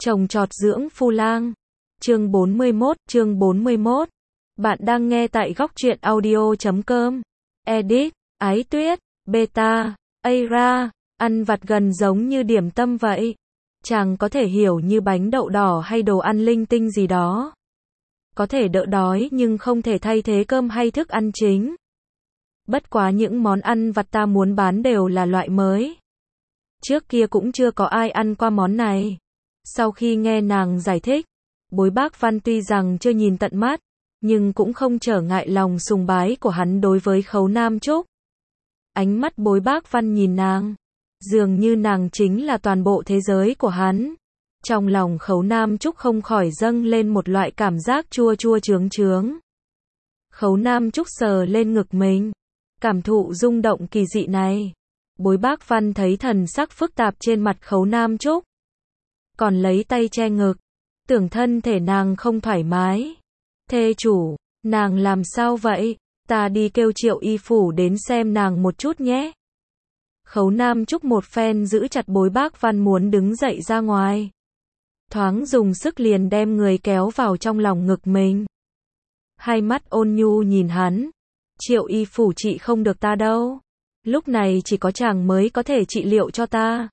Trồng trọt dưỡng phu lang. Chương 41. Bạn đang nghe tại góc truyện audio.com. Edit, Ái Tuyết, Beta, Aira, ăn vặt gần giống như điểm tâm vậy. Chàng có thể hiểu như bánh đậu đỏ hay đồ ăn linh tinh gì đó. Có thể đỡ đói nhưng không thể thay thế cơm hay thức ăn chính. Bất quá những món ăn vặt ta muốn bán đều là loại mới. Trước kia cũng chưa có ai ăn qua món này. Sau khi nghe nàng giải thích, Bối Bác Văn tuy rằng chưa nhìn tận mắt, nhưng cũng không trở ngại lòng sùng bái của hắn đối với Khấu Nam Trúc. Ánh mắt Bối Bác Văn nhìn nàng, dường như nàng chính là toàn bộ thế giới của hắn. Trong lòng Khấu Nam Trúc không khỏi dâng lên một loại cảm giác chua chua chướng chướng. Khấu Nam Trúc sờ lên ngực mình, cảm thụ rung động kỳ dị này. Bối Bác Văn thấy thần sắc phức tạp trên mặt Khấu Nam Trúc, còn lấy tay che ngực, tưởng thân thể nàng không thoải mái. Thê chủ, nàng làm sao vậy? Ta đi kêu Triệu y phủ đến xem nàng một chút nhé. Khấu Nam Trúc một phen giữ chặt Bối Bác Văn muốn đứng dậy ra ngoài. Thoáng dùng sức liền đem người kéo vào trong lòng ngực mình. Hai mắt ôn nhu nhìn hắn. Triệu y phủ trị không được ta đâu. Lúc này chỉ có chàng mới có thể trị liệu cho ta.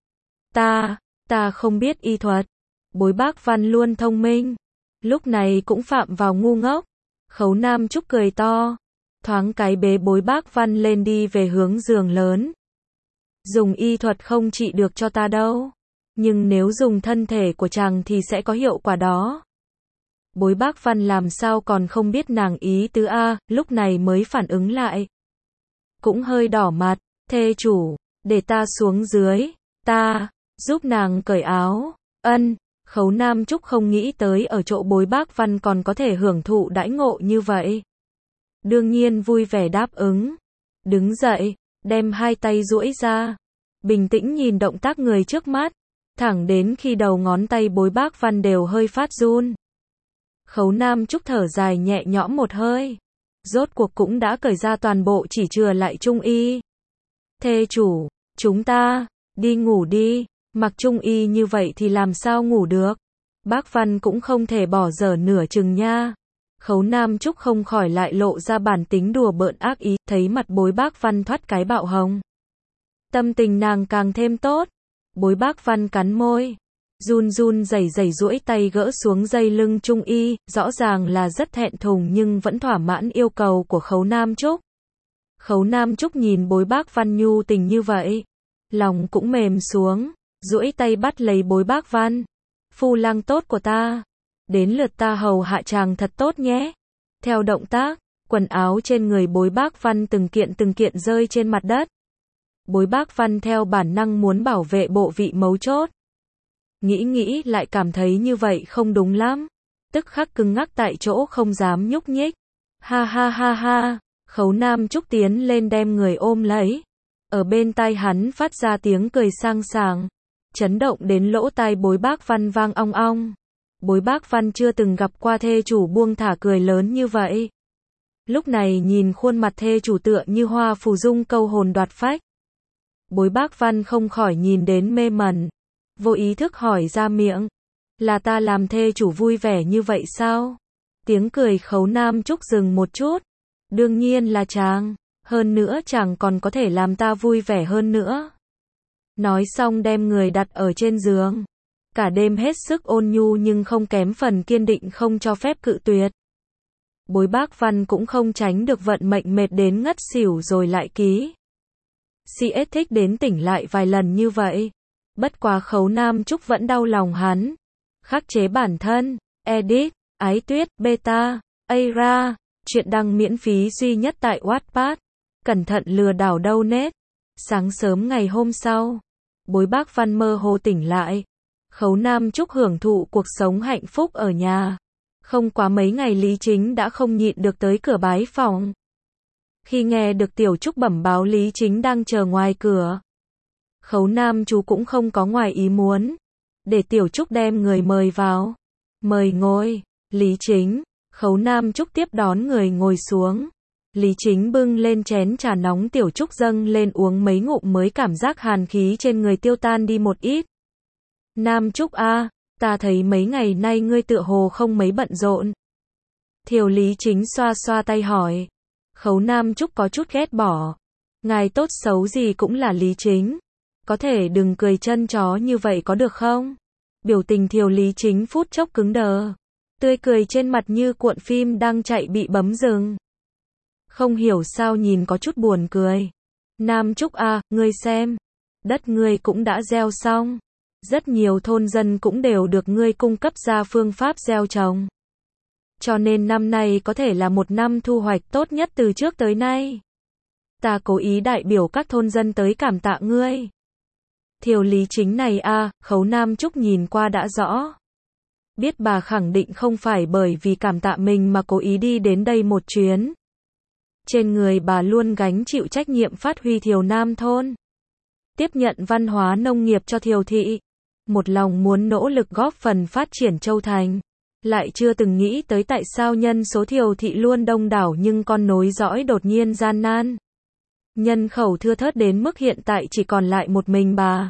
Ta không biết y thuật. Bối Bác Văn luôn thông minh, lúc này cũng phạm vào ngu ngốc. Khấu Nam Trúc cười to, thoáng cái bế Bối Bác Văn lên đi về hướng giường lớn. Dùng y thuật không trị được cho ta đâu, nhưng nếu dùng thân thể của chàng thì sẽ có hiệu quả đó. Bối Bác Văn làm sao còn không biết nàng ý tứ a, lúc này mới phản ứng lại. Cũng hơi đỏ mặt, thê chủ, để ta xuống dưới, ta giúp nàng cởi áo. Ân. Khấu Nam Trúc không nghĩ tới ở chỗ Bối Bác Văn còn có thể hưởng thụ đãi ngộ như vậy. Đương nhiên vui vẻ đáp ứng. Đứng dậy, đem hai tay duỗi ra, bình tĩnh nhìn động tác người trước mắt, thẳng đến khi đầu ngón tay Bối Bác Văn đều hơi phát run. Khấu Nam Trúc thở dài nhẹ nhõm một hơi. Rốt cuộc cũng đã cởi ra toàn bộ, chỉ chừa lại trung y. Thê chủ, chúng ta đi ngủ đi. Mặc trung y như vậy thì làm sao ngủ được? Bác Văn cũng không thể bỏ dở nửa chừng nha. Khấu Nam Trúc không khỏi lại lộ ra bản tính đùa bỡn ác ý, thấy mặt Bối Bác Văn thoát cái bạo hồng. Tâm tình nàng càng thêm tốt. Bối Bác Văn cắn môi, run rẩy duỗi tay gỡ xuống dây lưng trung y, rõ ràng là rất thẹn thùng nhưng vẫn thỏa mãn yêu cầu của Khấu Nam Trúc. Khấu Nam Trúc nhìn Bối Bác Văn nhu tình như vậy, lòng cũng mềm xuống. Duỗi tay bắt lấy Bối Bác Văn. Phu lang tốt của ta, đến lượt ta hầu hạ chàng thật tốt nhé. Theo động tác, quần áo trên người Bối Bác Văn từng kiện rơi trên mặt đất. Bối Bác Văn theo bản năng muốn bảo vệ bộ vị mấu chốt. Nghĩ lại cảm thấy như vậy không đúng lắm. Tức khắc cứng ngắc tại chỗ không dám nhúc nhích. Ha. Khấu Nam Trúc tiến lên đem người ôm lấy. Ở bên tai hắn phát ra tiếng cười sang sảng, chấn động đến lỗ tai Bối Bác Văn vang ong ong. Bối Bác Văn chưa từng gặp qua thê chủ buông thả cười lớn như vậy. Lúc này nhìn khuôn mặt thê chủ tựa như hoa phù dung câu hồn đoạt phách. Bối Bác Văn không khỏi nhìn đến mê mẩn, vô ý thức hỏi ra miệng. Là ta làm thê chủ vui vẻ như vậy sao? Tiếng cười Khấu Nam Trúc dừng một chút. Đương nhiên là chàng, hơn nữa chàng còn có thể làm ta vui vẻ hơn nữa. Nói xong đem người đặt ở trên giường. Cả đêm hết sức ôn nhu nhưng không kém phần kiên định không cho phép cự tuyệt. Bối Bác Văn cũng không tránh được vận mệnh mệt đến ngất xỉu rồi lại ký. CS thích đến tỉnh lại vài lần như vậy. Bất quá Khấu Nam Trúc vẫn đau lòng hắn. Khắc chế bản thân. Edit, Ái Tuyết, Beta, Aira. Chuyện đăng miễn phí duy nhất tại Wattpad. Cẩn thận lừa đảo đâu nết. Sáng sớm ngày hôm sau, Bối Bác Văn mơ hồ tỉnh lại. Khấu Nam Trúc hưởng thụ cuộc sống hạnh phúc ở nhà. Không quá mấy ngày Lý Chính đã không nhịn được tới cửa bái phòng. Khi nghe được Tiểu Trúc bẩm báo Lý Chính đang chờ ngoài cửa, Khấu Nam chú cũng không có ngoài ý muốn, để Tiểu Trúc đem người mời vào. Mời ngồi. Lý Chính. Khấu Nam Trúc tiếp đón người ngồi xuống. Lý Chính bưng lên chén trà nóng, Tiểu Trúc dâng lên uống mấy ngụm mới cảm giác hàn khí trên người tiêu tan đi một ít. Nam Trúc a, Ta thấy mấy ngày nay ngươi tựa hồ không mấy bận rộn. Thiều Lý Chính xoa xoa tay hỏi. Khấu Nam Trúc có chút ghét bỏ. Ngài tốt xấu gì cũng là Lý Chính. Có thể đừng cười chân chó như vậy có được không? Biểu tình Thiều Lý Chính phút chốc cứng đờ. Tươi cười trên mặt như cuộn phim đang chạy bị bấm dừng. Không hiểu sao nhìn có chút buồn cười. Nam Trúc à, ngươi xem. Đất ngươi cũng đã gieo xong. Rất nhiều thôn dân cũng đều được ngươi cung cấp ra phương pháp gieo trồng. Cho nên năm nay có thể là một năm thu hoạch tốt nhất từ trước tới nay. Ta cố ý đại biểu các thôn dân tới cảm tạ ngươi. Thiều Lý Chính này à, Khấu Nam Trúc nhìn qua đã rõ. Biết bà khẳng định không phải bởi vì cảm tạ mình mà cố ý đi đến đây một chuyến. Trên người bà luôn gánh chịu trách nhiệm phát huy Thiều Nam thôn. Tiếp nhận văn hóa nông nghiệp cho Thiều thị. Một lòng muốn nỗ lực góp phần phát triển Châu Thành. Lại chưa từng nghĩ tới tại sao nhân số Thiều thị luôn đông đảo nhưng con nối dõi đột nhiên gian nan. Nhân khẩu thưa thớt đến mức hiện tại chỉ còn lại một mình bà.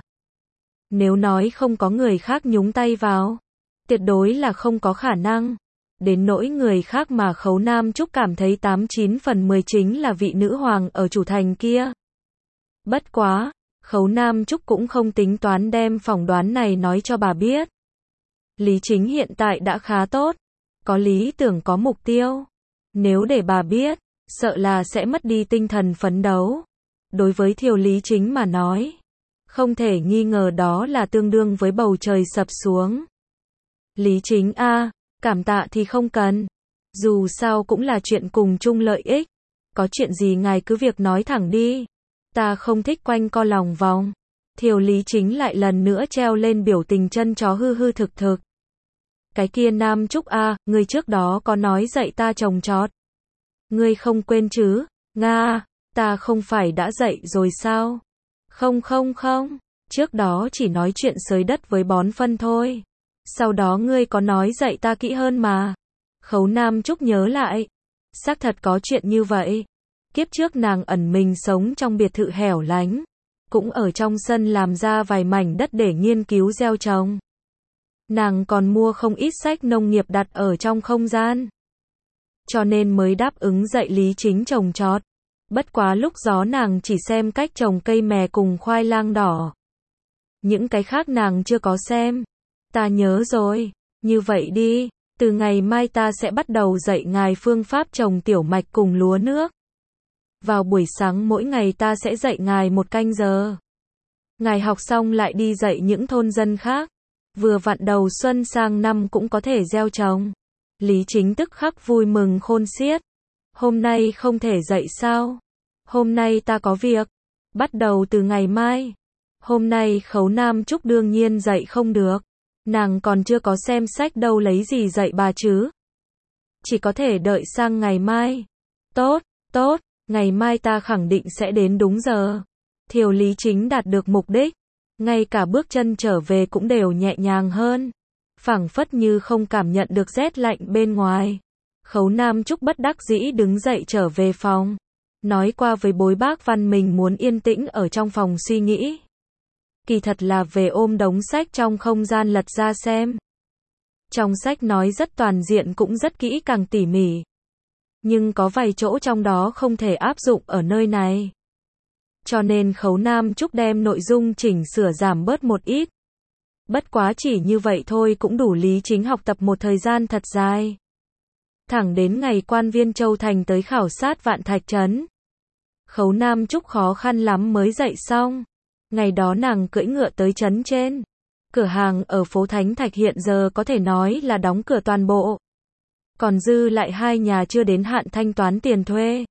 Nếu nói không có người khác nhúng tay vào, tuyệt đối là không có khả năng. Đến nỗi người khác mà Khấu Nam Trúc cảm thấy 89 phần 10 chính là vị nữ hoàng ở chủ thành kia. Bất quá, Khấu Nam Trúc cũng không tính toán đem phỏng đoán này nói cho bà biết. Lý Chính hiện tại đã khá tốt, có lý tưởng có mục tiêu. Nếu để bà biết, sợ là sẽ mất đi tinh thần phấn đấu. Đối với Thiều Lý Chính mà nói, không thể nghi ngờ đó là tương đương với bầu trời sập xuống. Lý Chính a, cảm tạ thì không cần. Dù sao cũng là chuyện cùng chung lợi ích. Có chuyện gì ngài cứ việc nói thẳng đi. Ta không thích quanh co lòng vòng. Thiều Lý Chính lại lần nữa treo lên biểu tình chân chó hư hư thực thực. Cái kia Nam Trúc a, ngươi trước đó có nói dạy ta trồng trọt. Ngươi không quên chứ? Nga, ta không phải đã dạy rồi sao? Không, trước đó chỉ nói chuyện xới đất với bón phân thôi. Sau đó ngươi có nói dạy ta kỹ hơn mà. Khấu Nam Trúc nhớ lại. Xác thật có chuyện như vậy. Kiếp trước nàng ẩn mình sống trong biệt thự hẻo lánh. Cũng ở trong sân làm ra vài mảnh đất để nghiên cứu gieo trồng. Nàng còn mua không ít sách nông nghiệp đặt ở trong không gian. Cho nên mới đáp ứng dạy Lý Chính trồng trọt. Bất quá lúc đó nàng chỉ xem cách trồng cây mè cùng khoai lang đỏ. Những cái khác nàng chưa có xem. Ta nhớ rồi, như vậy đi, từ ngày mai ta sẽ bắt đầu dạy ngài phương pháp trồng tiểu mạch cùng lúa nước. Vào buổi sáng mỗi ngày ta sẽ dạy ngài 1 canh giờ. Ngài học xong lại đi dạy những thôn dân khác. Vừa vặn đầu xuân sang năm cũng có thể gieo trồng. Lý Chính tức khắc vui mừng khôn xiết. Hôm nay không thể dạy sao? Hôm nay ta có việc. Bắt đầu từ ngày mai. Hôm nay Khấu Nam Trúc đương nhiên dạy không được. Nàng còn chưa có xem sách đâu lấy gì dạy bà chứ. Chỉ có thể đợi sang ngày mai. Tốt, ngày mai ta khẳng định sẽ đến đúng giờ. Thiều Lý Chính đạt được mục đích. Ngay cả bước chân trở về cũng đều nhẹ nhàng hơn. Phảng phất như không cảm nhận được rét lạnh bên ngoài. Khấu Nam Trúc bất đắc dĩ đứng dậy trở về phòng. Nói qua với bối bác Văn mình muốn yên tĩnh ở trong phòng suy nghĩ. Kỳ thật là về ôm đống sách trong không gian lật ra xem. Trong sách nói rất toàn diện cũng rất kỹ càng tỉ mỉ. Nhưng có vài chỗ trong đó không thể áp dụng ở nơi này. Cho nên Khấu Nam Trúc đem nội dung chỉnh sửa giảm bớt một ít. Bất quá chỉ như vậy thôi cũng đủ Lý Chính học tập một thời gian thật dài. Thẳng đến ngày quan viên Châu Thành tới khảo sát Vạn Thạch Trấn. Khấu Nam Trúc khó khăn lắm mới dạy xong. Ngày đó nàng cưỡi ngựa tới trấn trên. Cửa hàng ở phố Thánh Thạch hiện giờ có thể nói là đóng cửa toàn bộ. Còn dư lại 2 nhà chưa đến hạn thanh toán tiền thuê.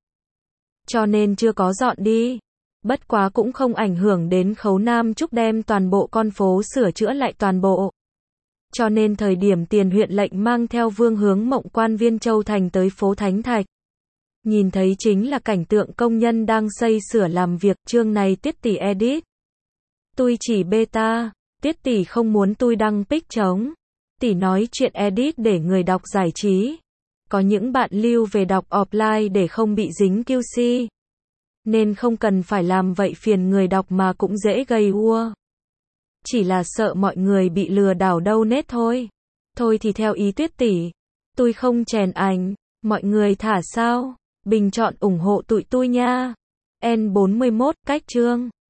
Cho nên chưa có dọn đi. Bất quá cũng không ảnh hưởng đến Khấu Nam Trúc đem toàn bộ con phố sửa chữa lại toàn bộ. Cho nên thời điểm Tiền huyện lệnh mang theo Vương Hướng Mộng quan viên Châu Thành tới phố Thánh Thạch. Nhìn thấy chính là cảnh tượng công nhân đang xây sửa làm việc. Chương này Tiết tỷ edit. Tôi chỉ beta. Tiết tỷ không muốn tôi đăng pic trống. Tỷ nói chuyện edit để người đọc giải trí. Có những bạn lưu về đọc offline để không bị dính QC. Nên không cần phải làm vậy phiền người đọc mà cũng dễ gây ua. chỉ là sợ mọi người bị lừa đảo đâu nết thôi. Thôi thì theo ý Tuyết tỷ, tôi không chèn ảnh, mọi người thả sao? Bình chọn ủng hộ tụi tôi nha. N41 cách chương